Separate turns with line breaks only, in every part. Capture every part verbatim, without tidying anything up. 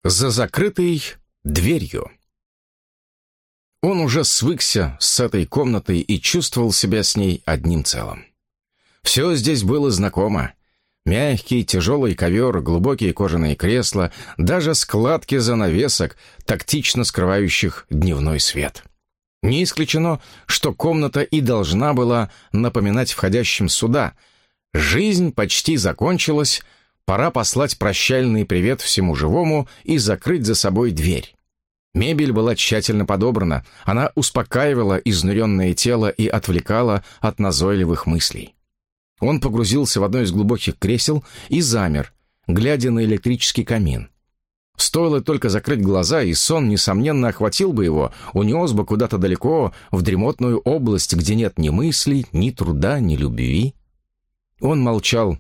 За закрытой дверью. Он уже свыкся с этой комнатой и чувствовал себя с ней одним целым. Все здесь было знакомо. Мягкий, тяжелый ковер, глубокие кожаные кресла, даже складки занавесок, тактично скрывающих дневной свет. Не исключено, что комната и должна была напоминать входящим сюда. Жизнь почти закончилась, пора послать прощальный привет всему живому и закрыть за собой дверь. Мебель была тщательно подобрана, она успокаивала изнуренное тело и отвлекала от назойливых мыслей. Он погрузился в одно из глубоких кресел и замер, глядя на электрический камин. Стоило только закрыть глаза, и сон, несомненно, охватил бы его, унес бы куда-то далеко, в дремотную область, где нет ни мыслей, ни труда, ни любви. Он молчал,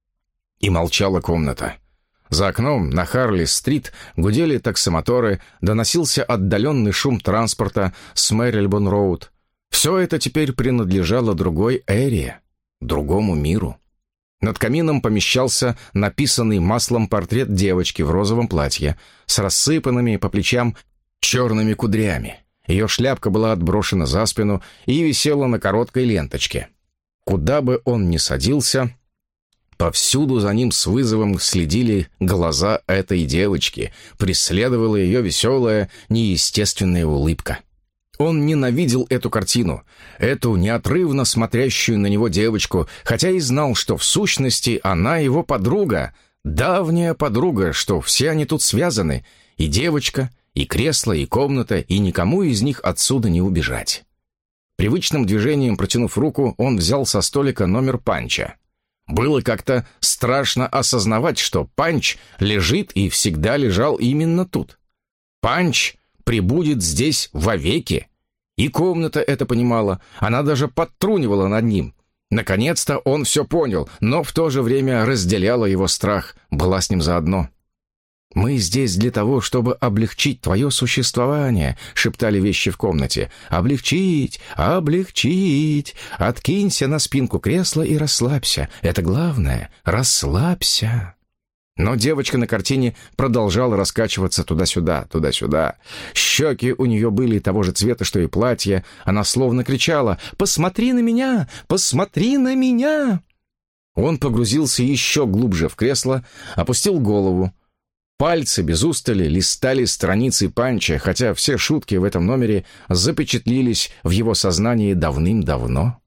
и молчала комната. За окном на Харли-стрит гудели таксомоторы, доносился отдаленный шум транспорта с Мэрилбон-роуд. Все это теперь принадлежало другой эре, другому миру. Над камином помещался написанный маслом портрет девочки в розовом платье с рассыпанными по плечам черными кудрями. Ее шляпка была отброшена за спину и висела на короткой ленточке. Куда бы он ни садился, повсюду за ним с вызовом следили глаза этой девочки, преследовала ее веселая, неестественная улыбка. Он ненавидел эту картину, эту неотрывно смотрящую на него девочку, хотя и знал, что в сущности она его подруга, давняя подруга, что все они тут связаны, и девочка, и кресло, и комната, и никому из них отсюда не убежать. Привычным движением, протянув руку, он взял со столика номер панча. Было как-то страшно осознавать, что панч лежит и всегда лежал именно тут. Панч прибудет здесь вовеки. И комната это понимала, она даже подтрунивала над ним. Наконец-то он все понял, но в то же время разделяла его страх, была с ним заодно. «Мы здесь для того, чтобы облегчить твое существование», — шептали вещи в комнате. «Облегчить, облегчить. Откинься на спинку кресла и расслабься. Это главное. Расслабься». Но девочка на картине продолжала раскачиваться туда-сюда, туда-сюда. Щеки у нее были того же цвета, что и платье. Она словно кричала: «Посмотри на меня! Посмотри на меня!» Он погрузился еще глубже в кресло, опустил голову. Пальцы без устали листали страницы панча, хотя все шутки в этом номере запечатлились в его сознании давным-давно.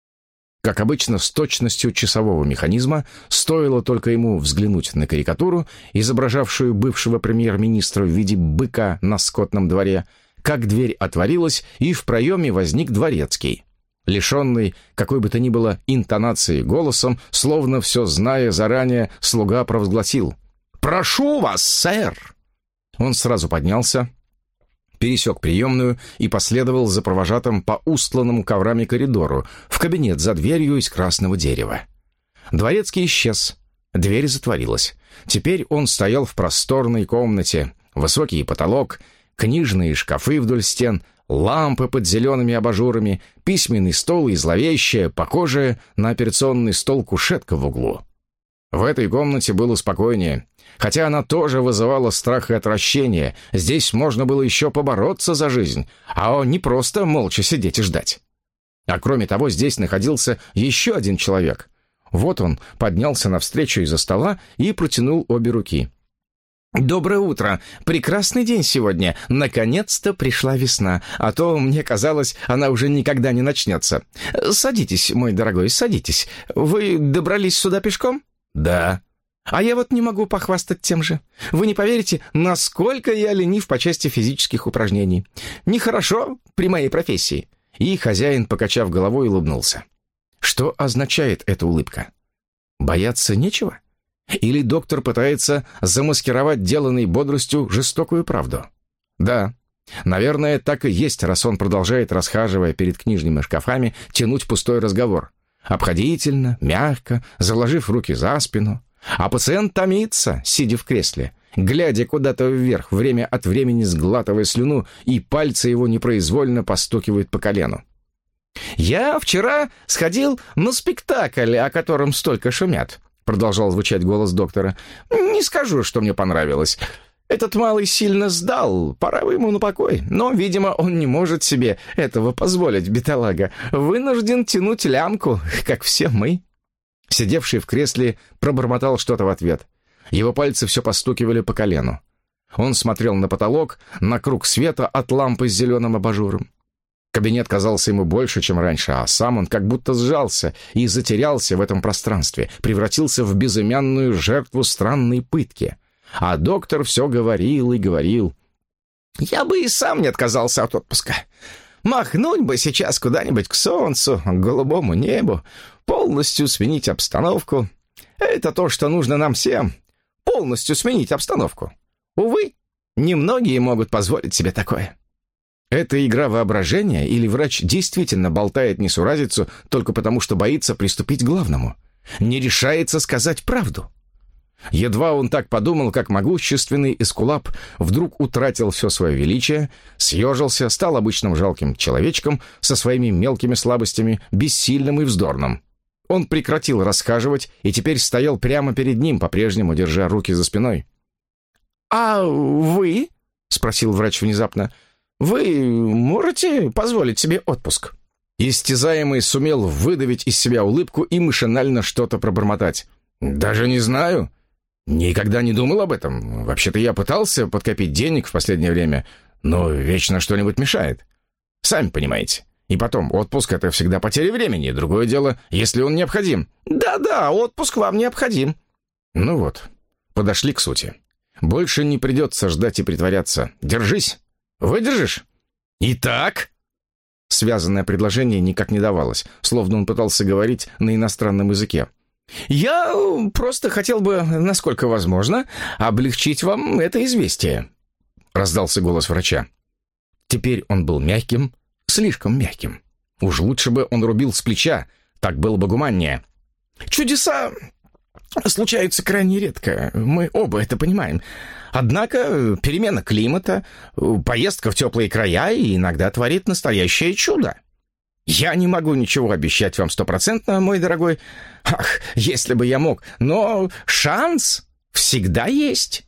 Как обычно, с точностью часового механизма, стоило только ему взглянуть на карикатуру, изображавшую бывшего премьер-министра в виде быка на скотном дворе, как дверь отворилась, и в проеме возник дворецкий. Лишенный какой бы то ни было интонации голосом, словно все зная заранее, слуга провозгласил: «Прошу вас, сэр!» Он сразу поднялся, пересек приемную и последовал за провожатым по устланному коврами коридору в кабинет за дверью из красного дерева. Дворецкий исчез. Дверь затворилась. Теперь он стоял в просторной комнате. Высокий потолок, книжные шкафы вдоль стен, лампы под зелеными абажурами, письменный стол и зловещая, похожая на операционный стол кушетка в углу. В этой комнате было спокойнее. Хотя она тоже вызывала страх и отвращение, здесь можно было еще побороться за жизнь, а не просто молча сидеть и ждать. А кроме того, здесь находился еще один человек. Вот он поднялся навстречу из-за стола и протянул обе руки. «Доброе утро! Прекрасный день сегодня! Наконец-то пришла весна, а то, мне казалось, она уже никогда не начнется. Садитесь, мой дорогой, садитесь. Вы добрались сюда пешком?» «Да». «А я вот не могу похвастать тем же. Вы не поверите, насколько я ленив по части физических упражнений. Нехорошо при моей профессии». И хозяин, покачав головой, улыбнулся. Что означает эта улыбка? Бояться нечего? Или доктор пытается замаскировать деланной бодростью жестокую правду? Да, наверное, так и есть, раз он продолжает, расхаживая перед книжными шкафами, тянуть пустой разговор. Обходительно, мягко, заложив руки за спину. А пациент томится, сидя в кресле, глядя куда-то вверх, время от времени сглатывая слюну, и пальцы его непроизвольно постукивают по колену. «Я вчера сходил на спектакль, о котором столько шумят», продолжал звучать голос доктора. «Не скажу, что мне понравилось. Этот малый сильно сдал, пора бы ему на покой. Но, видимо, он не может себе этого позволить, бедолага. Вынужден тянуть лямку, как все мы». Сидевший в кресле пробормотал что-то в ответ. Его пальцы все постукивали по колену. Он смотрел на потолок, на круг света от лампы с зеленым абажуром. Кабинет казался ему больше, чем раньше, а сам он как будто сжался и затерялся в этом пространстве, превратился в безымянную жертву странной пытки. А доктор все говорил и говорил. «Я бы и сам не отказался от отпуска. Махнуть бы сейчас куда-нибудь к солнцу, к голубому небу, полностью сменить обстановку. Это то, что нужно нам всем. Полностью сменить обстановку. Увы, немногие могут позволить себе такое». Это игра воображения или врач действительно болтает несуразицу только потому, что боится приступить к главному? Не решается сказать правду? Едва он так подумал, как могущественный эскулап вдруг утратил все свое величие, съежился, стал обычным жалким человечком со своими мелкими слабостями, бессильным и вздорным. Он прекратил расхаживать и теперь стоял прямо перед ним, по-прежнему держа руки за спиной. «А вы?» — спросил врач внезапно. «Вы можете позволить себе отпуск?» Истязаемый сумел выдавить из себя улыбку и машинально что-то пробормотать. «Даже не знаю. Никогда не думал об этом. Вообще-то я пытался подкопить денег в последнее время, но вечно что-нибудь мешает. Сами понимаете. И потом, отпуск — это всегда потеря времени. Другое дело, если он необходим». «Да-да, отпуск вам необходим». Ну вот, подошли к сути. Больше не придется ждать и притворяться. Держись. Выдержишь? Итак? Связанное предложение никак не давалось, словно он пытался говорить на иностранном языке. «Я просто хотел бы, насколько возможно, облегчить вам это известие», — раздался голос врача. Теперь он был мягким, слишком мягким. Уж лучше бы он рубил с плеча, так было бы гуманнее. «Чудеса случаются крайне редко, мы оба это понимаем. Однако перемена климата, поездка в теплые края иногда творит настоящее чудо. Я не могу ничего обещать вам стопроцентно, мой дорогой. Ах, если бы я мог, но шанс всегда есть».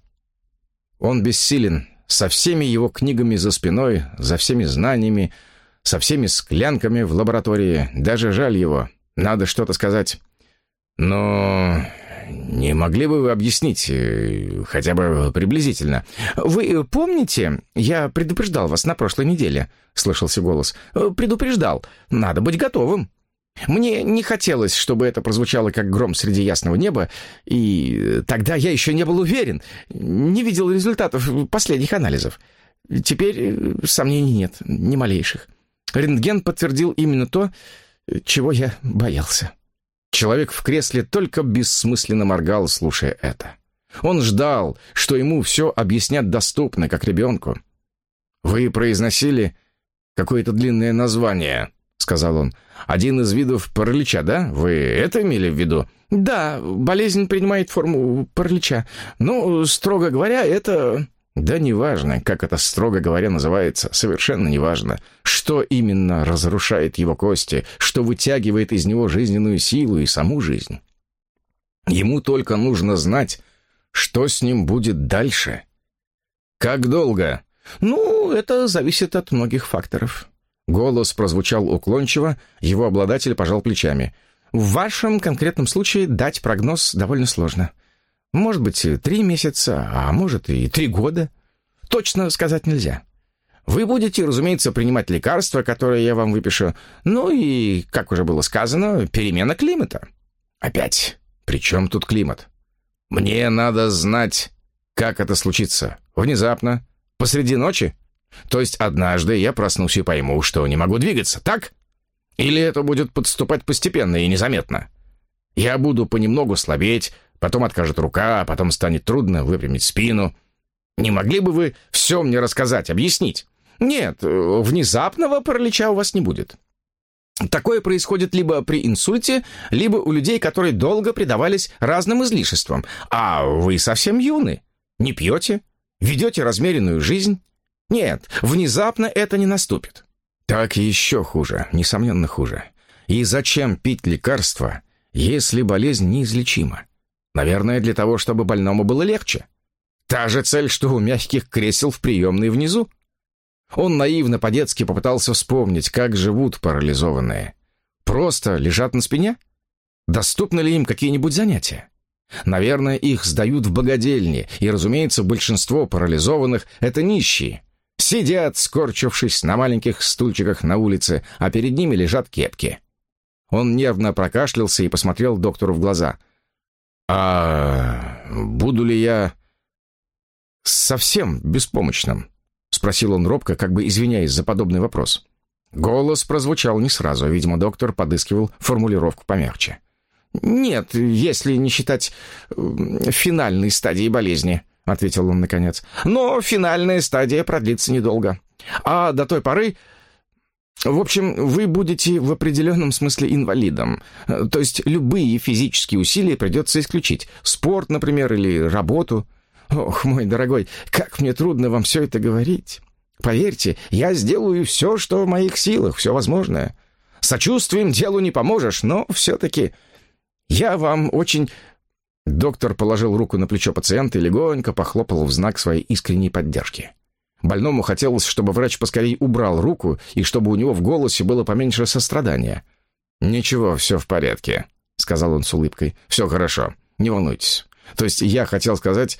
Он бессилен, со всеми его книгами за спиной, за всеми знаниями, со всеми склянками в лаборатории. Даже жаль его, надо что-то сказать. «Но не могли бы вы объяснить, хотя бы приблизительно?» «Вы помните, я предупреждал вас на прошлой неделе?» — слышался голос. «Предупреждал. Надо быть готовым. Мне не хотелось, чтобы это прозвучало как гром среди ясного неба, и тогда я еще не был уверен, не видел результатов последних анализов. Теперь сомнений нет, ни малейших. Рентген подтвердил именно то, чего я боялся». Человек в кресле только бессмысленно моргал, слушая это. Он ждал, что ему все объяснят доступно, как ребенку. «Вы произносили какое-то длинное название», — сказал он. «Один из видов паралича, да? Вы это имели в виду?» «Да, болезнь принимает форму паралича. Ну, строго говоря, это...» «Да неважно, как это, строго говоря, называется, совершенно неважно. Что именно разрушает его кости, что вытягивает из него жизненную силу и саму жизнь. Ему только нужно знать, что с ним будет дальше». «Как долго?» «Ну, это зависит от многих факторов». Голос прозвучал уклончиво, его обладатель пожал плечами. «В вашем конкретном случае дать прогноз довольно сложно. Может быть, три месяца, а может и три года. Точно сказать нельзя. Вы будете, разумеется, принимать лекарства, которые я вам выпишу. Ну и, как уже было сказано, перемена климата». «Опять? При чем тут климат? Мне надо знать, как это случится. Внезапно? Посреди ночи? То есть однажды я проснусь и пойму, что не могу двигаться, так? Или это будет подступать постепенно и незаметно? Я буду понемногу слабеть, потом откажет рука, а потом станет трудно выпрямить спину. Не могли бы вы все мне рассказать, объяснить?» «Нет, внезапного паралича у вас не будет. Такое происходит либо при инсульте, либо у людей, которые долго предавались разным излишествам. А вы совсем юны, не пьете, ведете размеренную жизнь. Нет, внезапно это не наступит». «Так еще хуже, несомненно хуже. И зачем пить лекарства, если болезнь неизлечима? Наверное, для того, чтобы больному было легче. Та же цель, что у мягких кресел в приемной внизу. Он наивно по-детски попытался вспомнить, как живут парализованные. Просто лежат на спине? Доступны ли им какие-нибудь занятия? Наверное, их сдают в богадельни, и, разумеется, большинство парализованных — это нищие. Сидят, скорчившись на маленьких стульчиках на улице, а перед ними лежат кепки. Он нервно прокашлялся и посмотрел доктору в глаза. «А буду ли я совсем беспомощным?» — спросил он робко, как бы извиняясь за подобный вопрос. Голос прозвучал не сразу, видимо, доктор подыскивал формулировку помягче. «Нет, если не считать финальной стадии болезни», — ответил он наконец. «Но финальная стадия продлится недолго. А до той поры... В общем, вы будете в определенном смысле инвалидом. То есть любые физические усилия придется исключить. Спорт, например, или работу. Ох, мой дорогой, как мне трудно вам все это говорить. Поверьте, я сделаю все, что в моих силах, все возможное. Сочувствием делу не поможешь, но все-таки я вам очень...» Доктор положил руку на плечо пациента и легонько похлопал в знак своей искренней поддержки. Больному хотелось, чтобы врач поскорей убрал руку и чтобы у него в голосе было поменьше сострадания. «Ничего, все в порядке», — сказал он с улыбкой. «Все хорошо, не волнуйтесь. То есть я хотел сказать...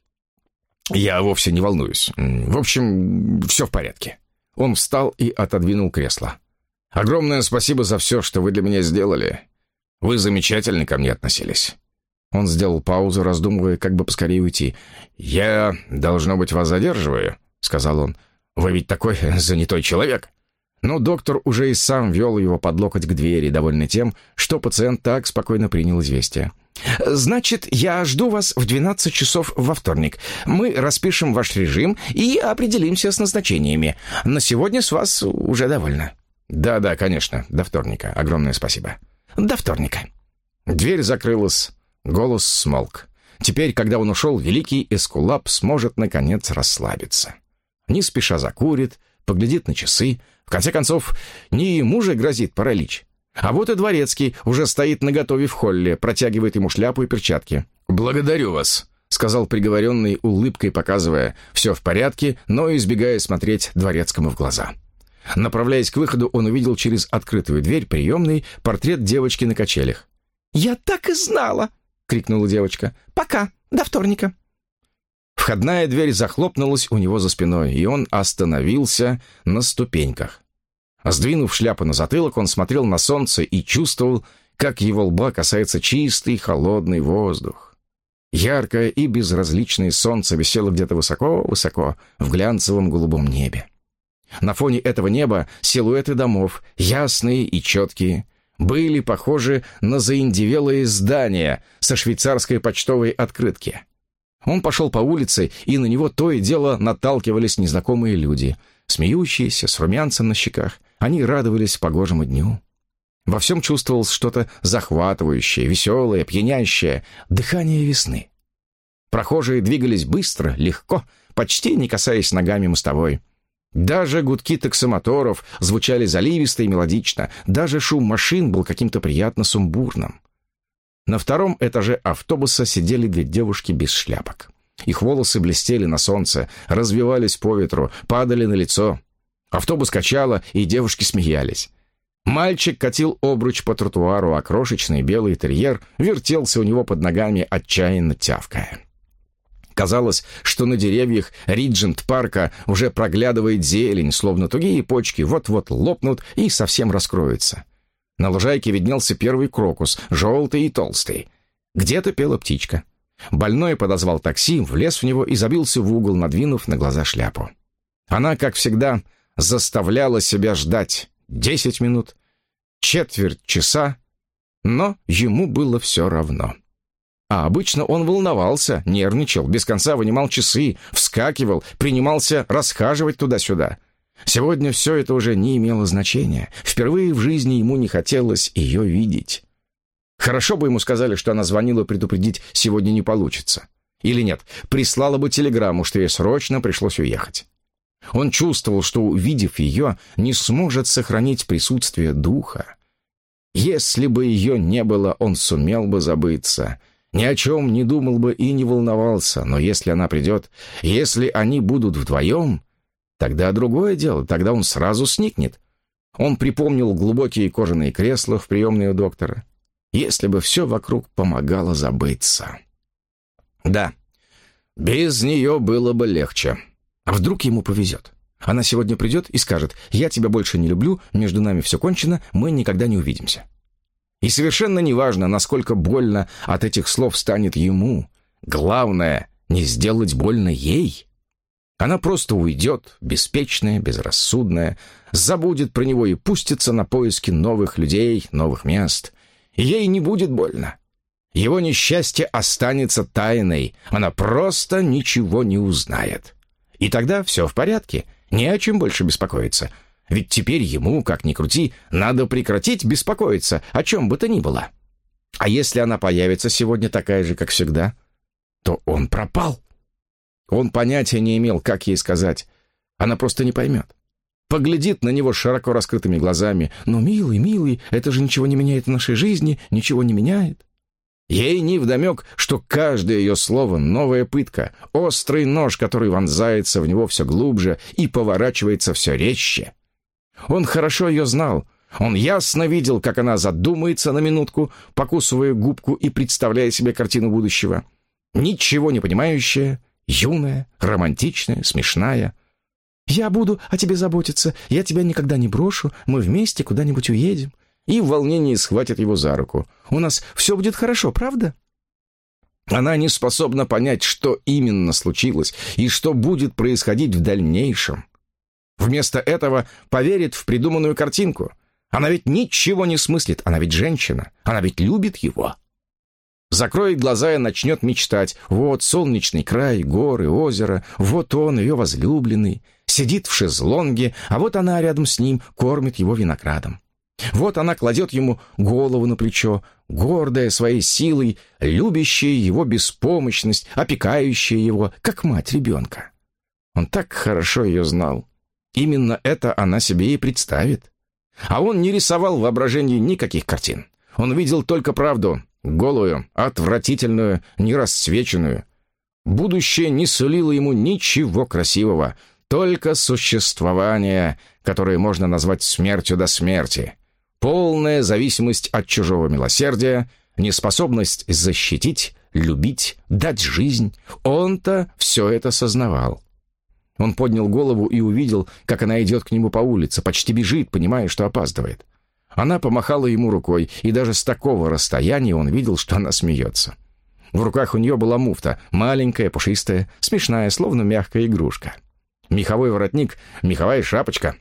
Я вовсе не волнуюсь. В общем, все в порядке». Он встал и отодвинул кресло. «Огромное спасибо за все, что вы для меня сделали. Вы замечательно ко мне относились». Он сделал паузу, раздумывая, как бы поскорее уйти. «Я, должно быть, вас задерживаю», — сказал он. «Вы ведь такой занятой человек». Но доктор уже и сам вел его под локоть к двери, довольный тем, что пациент так спокойно принял известие. «Значит, я жду вас в двенадцать часов во вторник. Мы распишем ваш режим и определимся с назначениями. На сегодня с вас уже довольно». «Да-да, конечно. До вторника. Огромное спасибо». «До вторника». Дверь закрылась. Голос смолк. Теперь, когда он ушел, великий Эскулап сможет, наконец, расслабиться. Не спеша закурит, поглядит на часы. В конце концов, не ему же грозит паралич. А вот и дворецкий уже стоит наготове в холле, протягивает ему шляпу и перчатки. «Благодарю вас», — сказал приговоренный, улыбкой показывая «все в порядке», но избегая смотреть дворецкому в глаза. Направляясь к выходу, он увидел через открытую дверь приемной портрет девочки на качелях. «Я так и знала!» — крикнула девочка. «Пока, до вторника». Входная дверь захлопнулась у него за спиной, и он остановился на ступеньках. Сдвинув шляпу на затылок, он смотрел на солнце и чувствовал, как его лба касается чистый холодный воздух. Яркое и безразличное солнце висело где-то высоко-высоко в глянцевом голубом небе. На фоне этого неба силуэты домов, ясные и четкие, были похожи на заиндевелые здания со швейцарской почтовой открытки. Он пошел по улице, и на него то и дело наталкивались незнакомые люди, смеющиеся, с румянцем на щеках. Они радовались погожему дню. Во всем чувствовалось что-то захватывающее, веселое, пьянящее, дыхание весны. Прохожие двигались быстро, легко, почти не касаясь ногами мостовой. Даже гудки таксомоторов звучали заливисто и мелодично, даже шум машин был каким-то приятно сумбурным. На втором этаже автобуса сидели две девушки без шляпок. Их волосы блестели на солнце, развивались по ветру, падали на лицо. Автобус качало, и девушки смеялись. Мальчик катил обруч по тротуару, а крошечный белый терьер вертелся у него под ногами, отчаянно тявкая. Казалось, что на деревьях Риджент-парка уже проглядывает зелень, словно тугие почки вот-вот лопнут и совсем раскроются. На лужайке виднелся первый крокус, желтый и толстый. Где-то пела птичка. Больной подозвал такси, влез в него и забился в угол, надвинув на глаза шляпу. Она, как всегда, заставляла себя ждать десять минут, четверть часа, но ему было все равно. А обычно он волновался, нервничал, без конца вынимал часы, вскакивал, принимался расхаживать туда-сюда. Сегодня все это уже не имело значения. Впервые в жизни ему не хотелось ее видеть. Хорошо бы ему сказали, что она звонила предупредить, сегодня не получится. Или нет, прислала бы телеграмму, что ей срочно пришлось уехать. Он чувствовал, что, увидев ее, не сможет сохранить присутствие духа. Если бы ее не было, он сумел бы забыться. ни о чем не думал бы и не волновался, но если она придет, если они будут вдвоем, тогда другое дело, тогда он сразу сникнет. Он припомнил глубокие кожаные кресла в приемной у доктора. Если бы все вокруг помогало забыться. Да, без нее было бы легче. А вдруг ему повезет? Она сегодня придет и скажет: «Я тебя больше не люблю, между нами все кончено, мы никогда не увидимся». И совершенно неважно, насколько больно от этих слов станет ему. Главное, не сделать больно ей. Она просто уйдет, беспечная, безрассудная, забудет про него и пустится на поиски новых людей, новых мест. И ей не будет больно. Его несчастье останется тайной, она просто ничего не узнает. И тогда все в порядке, не о чем больше беспокоиться. Ведь теперь ему, как ни крути, надо прекратить беспокоиться, о чем бы то ни было. А если она появится сегодня такая же, как всегда, то он пропал. Он понятия не имел, как ей сказать. Она просто не поймет. Поглядит на него широко раскрытыми глазами. «Но, милый, милый, это же ничего не меняет в нашей жизни, ничего не меняет». Ей невдомек, что каждое ее слово — новая пытка, острый нож, который вонзается в него все глубже и поворачивается все резче. Он хорошо ее знал. Он ясно видел, как она задумается на минутку, покусывая губку и представляя себе картину будущего. Ничего не понимающая, юная, романтичная, смешная. «Я буду о тебе заботиться, я тебя никогда не брошу, мы вместе куда-нибудь уедем». И в волнении схватит его за руку. «У нас все будет хорошо, правда?» Она не способна понять, что именно случилось и что будет происходить в дальнейшем. Вместо этого поверит в придуманную картинку. Она ведь ничего не смыслит, она ведь женщина, она ведь любит его. Закроет глаза и начнет мечтать. Вот солнечный край, горы, озеро, вот он, ее возлюбленный, сидит в шезлонге, а вот она рядом с ним кормит его виноградом. Вот она кладет ему голову на плечо, гордая своей силой, любящая его беспомощность, опекающая его, как мать ребенка. Он так хорошо ее знал. Именно это она себе и представит. А он не рисовал в воображении никаких картин. Он видел только правду, голую, отвратительную, нерасцвеченную. Будущее не сулило ему ничего красивого, только существование, которое можно назвать смертью до смерти. Полная зависимость от чужого милосердия, неспособность защитить, любить, дать жизнь. Он-то все это сознавал. Он поднял голову и увидел, как она идет к нему по улице, почти бежит, понимая, что опаздывает. Она помахала ему рукой, и даже с такого расстояния он видел, что она смеется. В руках у нее была муфта, маленькая, пушистая, смешная, словно мягкая игрушка. Меховой воротник, меховая шапочка.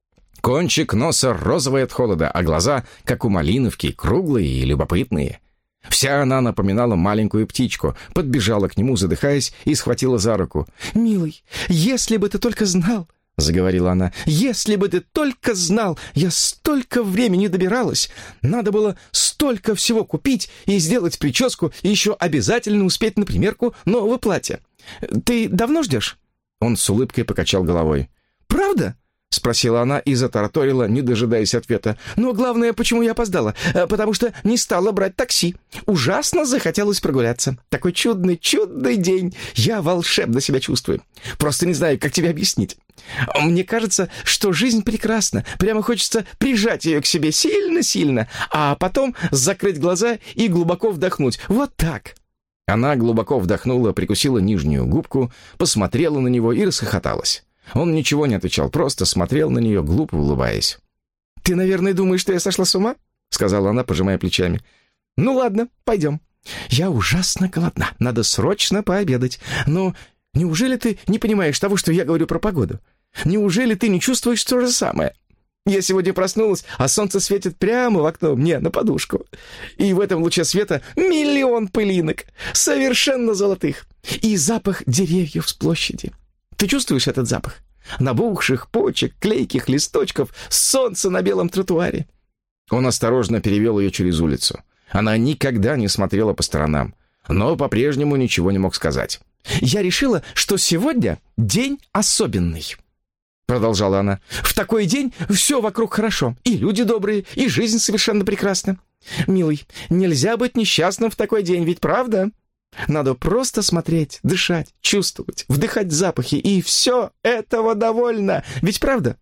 Кончик носа розовый от холода, а глаза, как у малиновки, круглые и любопытные. Вся она напоминала маленькую птичку, подбежала к нему, задыхаясь, и схватила за руку. «Милый, если бы ты только знал!» — заговорила она. «Если бы ты только знал! Я столько времени добиралась! Надо было столько всего купить и сделать прическу, и еще обязательно успеть на примерку нового платья. Ты давно ждешь?» Он с улыбкой покачал головой. «Правда?» — спросила она и затараторила, не дожидаясь ответа. «Но главное, почему я опоздала? Потому что не стала брать такси. Ужасно захотелось прогуляться. Такой чудный, чудный день. Я волшебно себя чувствую. Просто не знаю, как тебе объяснить. Мне кажется, что жизнь прекрасна. Прямо хочется прижать ее к себе сильно-сильно, а потом закрыть глаза и глубоко вдохнуть. Вот так». Она глубоко вдохнула, прикусила нижнюю губку, посмотрела на него и расхохоталась. Он ничего не отвечал, просто смотрел на нее, глупо улыбаясь. «Ты, наверное, думаешь, что я сошла с ума?» — сказала она, пожимая плечами. «Ну ладно, пойдем. Я ужасно голодна, надо срочно пообедать. Но неужели ты не понимаешь того, что я говорю про погоду? Неужели ты не чувствуешь то же самое? Я сегодня проснулась, а солнце светит прямо в окно мне на подушку. И в этом луче света миллион пылинок, совершенно золотых, и запах деревьев с площади. Ты чувствуешь этот запах? Набухших почек, клейких листочков, солнце на белом тротуаре». Он осторожно перевел ее через улицу. Она никогда не смотрела по сторонам, но по-прежнему ничего не мог сказать. «Я решила, что сегодня день особенный», — продолжала она. «В такой день все вокруг хорошо, и люди добрые, и жизнь совершенно прекрасна.
«Милый, нельзя быть несчастным в такой день, ведь правда? Надо просто смотреть, дышать, чувствовать, вдыхать запахи, и все, этого довольно, ведь правда?»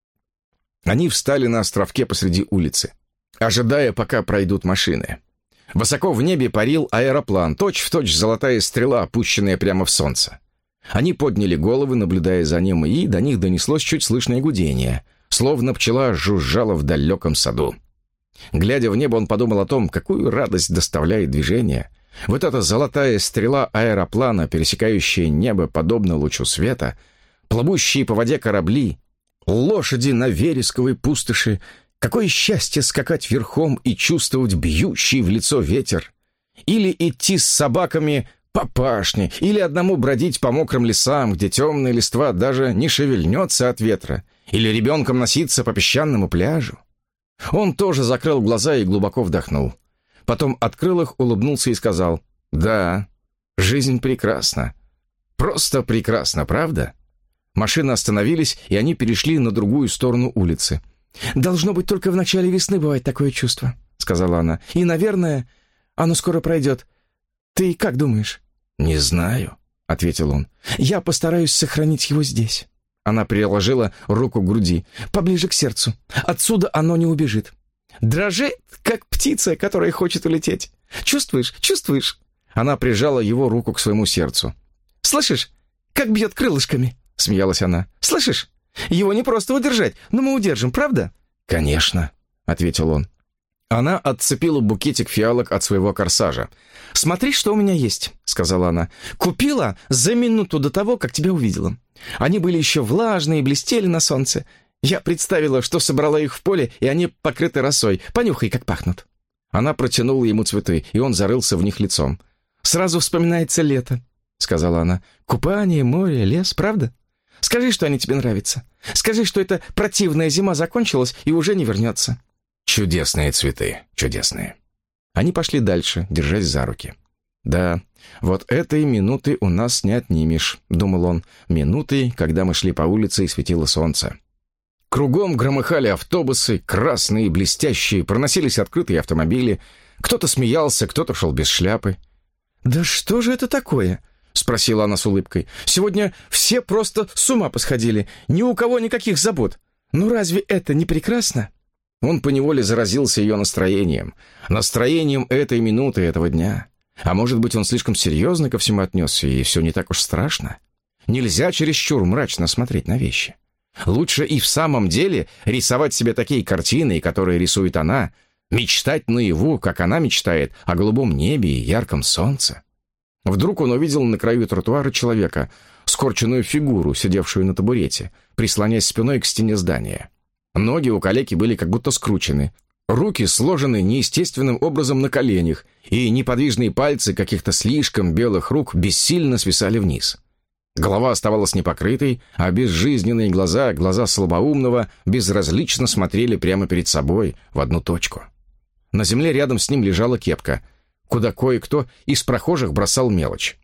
Они встали на островке посреди улицы, ожидая, пока пройдут машины. Высоко в небе парил аэроплан, точь-в-точь золотая стрела, опущенная прямо в солнце. Они подняли головы, наблюдая за ним, и до них донеслось чуть слышное гудение, словно пчела жужжала в далеком саду. Глядя в небо, он подумал о том, какую радость доставляет движение. Вот эта золотая стрела аэроплана, пересекающая небо подобно лучу света, плывущие по воде корабли, лошади на вересковой пустоши. Какое счастье скакать верхом и чувствовать бьющий в лицо ветер. Или идти с собаками по пашне, или одному бродить по мокрым лесам, где темная листва даже не шевельнется от ветра, или ребенком носиться по песчаному пляжу. Он тоже закрыл глаза и глубоко вдохнул. Потом открыл их, улыбнулся и сказал: «Да, жизнь прекрасна. Просто прекрасна, правда?» Машины остановились, и они перешли на другую сторону улицы.
«Должно быть, только в начале весны бывает такое чувство», — сказала она. «И, наверное, оно скоро пройдет. Ты как думаешь?»
«Не знаю», — ответил он.
«Я постараюсь сохранить его здесь».
Она приложила руку к груди.
«Поближе к сердцу. Отсюда оно не убежит. Дрожит, как птица, которая хочет улететь. Чувствуешь? Чувствуешь?»
Она прижала его руку к своему сердцу.
«Слышишь, как бьет крылышками?» — смеялась она. «Слышишь? Его не просто удержать, но мы удержим, правда?»
«Конечно», — ответил он. Она отцепила букетик фиалок от своего корсажа.
«Смотри, что у меня есть», — сказала она. «Купила за минуту до того, как тебя увидела. Они были еще влажные и блестели на солнце. Я представила, что собрала их в поле, и они покрыты росой. Понюхай, как пахнут».
Она протянула ему цветы, и он зарылся в них лицом.
«Сразу вспоминается лето», — сказала она. «Купание, море, лес, правда? Скажи, что они тебе нравятся. Скажи, что эта противная зима закончилась и уже не вернется».
«Чудесные цветы, чудесные». Они пошли дальше, держась за руки. «Да, вот этой минуты у нас не отнимешь», — думал он, минуты, когда мы шли по улице и светило солнце. Кругом громыхали автобусы, красные, блестящие, проносились открытые автомобили. Кто-то смеялся, кто-то шел без шляпы.
«Да что же это такое?» — спросила она с улыбкой. «Сегодня все просто с ума посходили, ни у кого никаких забот. Ну разве это не прекрасно?»
Он поневоле заразился ее настроением, настроением этой минуты, этого дня. А может быть, он слишком серьезно ко всему отнесся, и все не так уж страшно? Нельзя чересчур мрачно смотреть на вещи. Лучше и в самом деле рисовать себе такие картины, которые рисует она, мечтать наяву, как она мечтает, о голубом небе и ярком солнце. Вдруг он увидел на краю тротуара человека, скорченную фигуру, сидевшую на табурете, прислонясь спиной к стене здания. Ноги у калеки были как будто скручены, руки сложены неестественным образом на коленях, и неподвижные пальцы каких-то слишком белых рук бессильно свисали вниз. Голова оставалась непокрытой, а безжизненные глаза, глаза слабоумного, безразлично смотрели прямо перед собой в одну точку. На земле рядом с ним лежала кепка, куда кое-кто из прохожих бросал мелочь.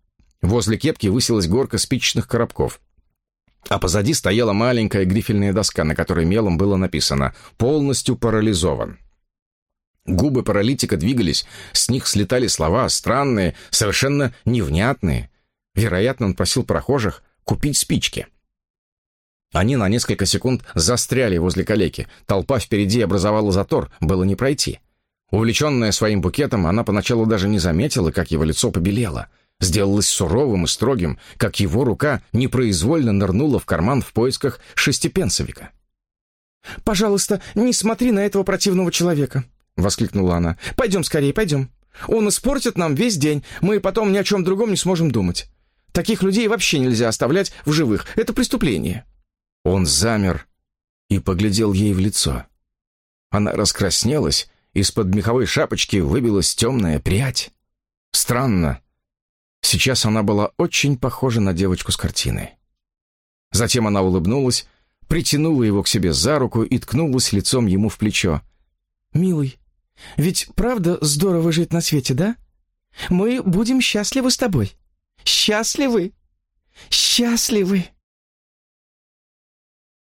Возле кепки высилась горка спичечных коробков, а позади стояла маленькая грифельная доска, на которой мелом было написано «Полностью парализован». Губы паралитика двигались, с них слетали слова, странные, совершенно невнятные. Вероятно, он просил прохожих купить спички. Они на несколько секунд застряли возле калеки. Толпа впереди образовала затор, было не пройти. Увлеченная своим букетом, она поначалу даже не заметила, как его лицо побелело. Сделалось суровым и строгим, как его рука непроизвольно нырнула в карман в поисках шестипенсовика.
«Пожалуйста, не смотри на этого противного человека», — воскликнула она. «Пойдем скорее, пойдем. Он испортит нам весь день, мы потом ни о чем другом не сможем думать. Таких людей вообще нельзя оставлять в живых, это преступление».
Он замер и поглядел ей в лицо. Она раскраснелась, из-под меховой шапочки выбилась темная прядь. Странно. Сейчас она была очень похожа на девочку с картины. Затем она улыбнулась, притянула его к себе за руку и ткнулась лицом ему в плечо.
«Милый, ведь правда здорово жить на свете, да? Мы будем счастливы с тобой. Счастливы! Счастливы!»